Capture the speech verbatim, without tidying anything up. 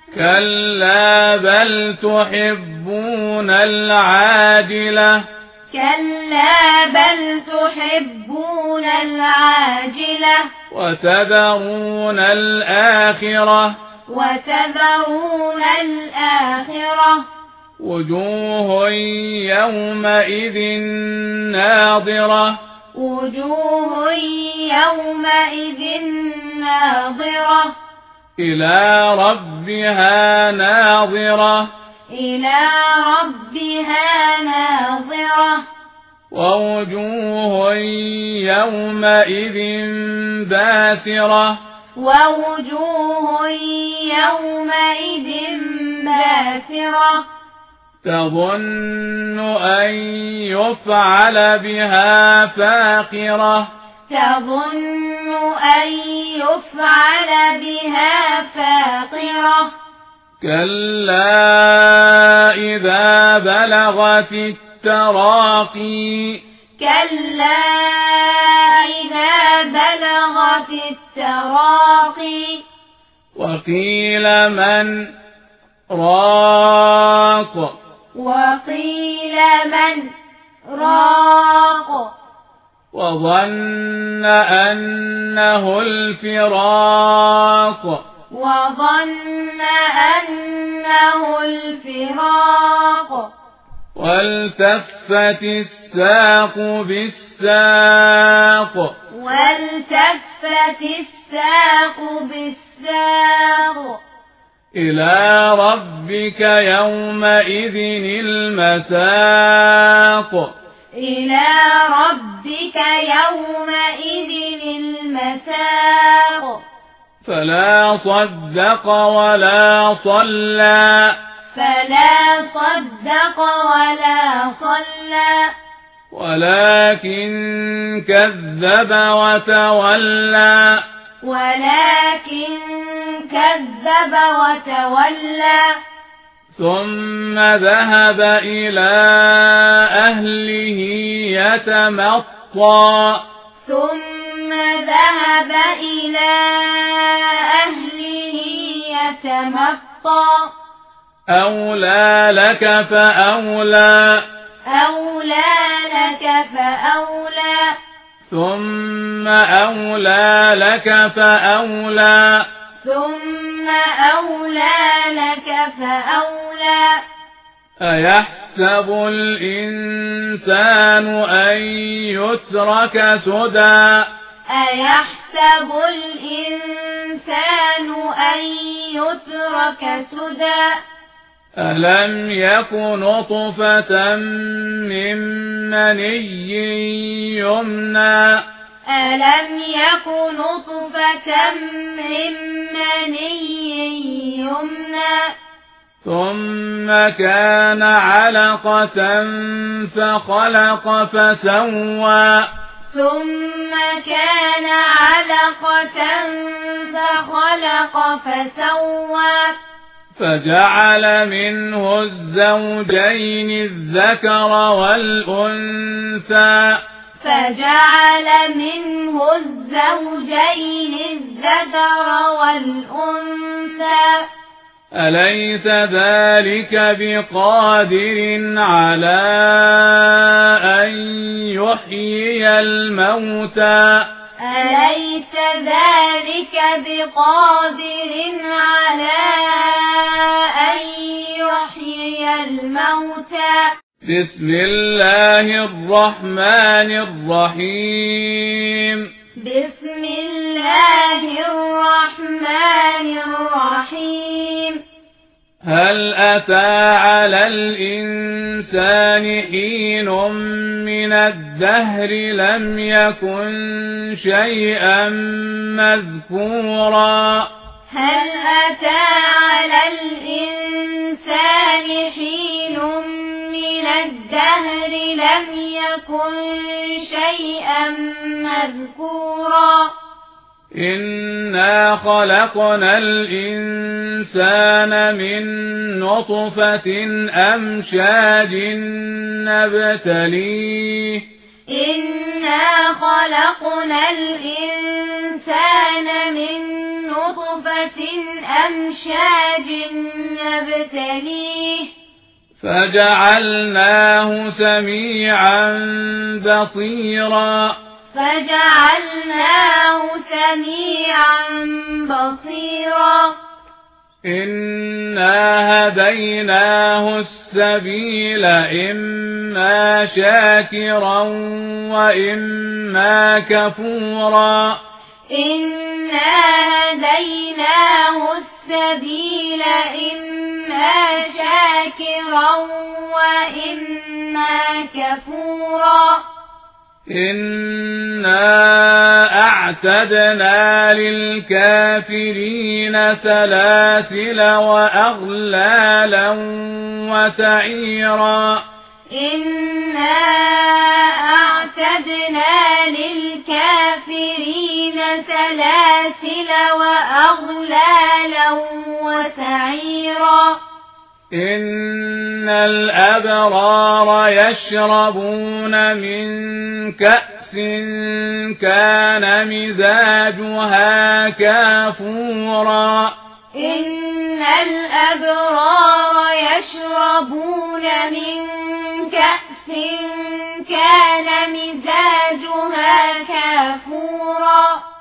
كلا بل تحبون العاجلة كلا بل تحبون العاجلة وتذرون الآخرة وتذرون الآخرة وجوه يومئذ ناظرة وجوه يومئذ ناظرة إلى ربها ناظرة إلى ربها ناظرة ووجوه يومئذ باسرة ووجوه يومئذ باسرة تظن أن يفعل بها فاقرة تظن أن يفعل بها فاقرة كلا إذا بلغت التراقي كلا إذا بلغت التراقي وقيل من راق وقيل من راق وظن أنه الفراق وظن أنه الفراق والتفت الساق بالساق والتفت الساق بالساق إلى ربك يومئذ المساق إلى ربك يومئذ المساق فلا صدق ولا صلى فلا صدق ولا صلى ولكن كذب وتولى ولكن كذب وتولى ثم ذهب إلى أهله يتمطى ثم ذهب إلى أهله يتمطى أولى لك فأولى أولى لك فأولى ثم أولى لك فأولى ثم أولى لك فأولى أيحسب الإنسان أن يترك سدى أيحسب الإنسان أن يترك سدى ألم يك نطفة من مني يمنى ألم يك نطفة من مني يمنى ثم كان علقة فخلق فسوى ثم كان علقة فخلق فسوى فجعل منه الزوجين الذكر والأنثى فجعل منه الزوجين الذكر والأنثى أليس ذلك بقادر على أن يحيي الموتى أليس ذلك بقادر على أن يحيي الموتى بسم الله الرحمن الرحيم بسم الله الرحمن الرحيم هل أتى على الإنسان حين من الدهر لم يكن شيئا مذكورا هل أتى على الإنسان حين من الدهر لم يكن شيئا مذكورا إنا خلقنا الإنسان من نطفة أمشاج نبتليه إنا خلقنا الإنسان من نطفة أمشاج نبتليه فجعلناه سميعا بصيرا فجعلناه سميعا بصيرا إنا هديناه السبيل إما شاكرا وإما كفورا إنا هديناه السبيل إما شاكرا وإما كفورا إنا أعتدنا للكافرين سلاسل وأغلالا وسعيرا إنا أعتدنا للكافرين سلاسل وأغلالا وسعيرا إن الأبرار يشربون من كأس كان مزاجها كافورا إن الأبرار يشربون من كأس كان مزاجها كافورا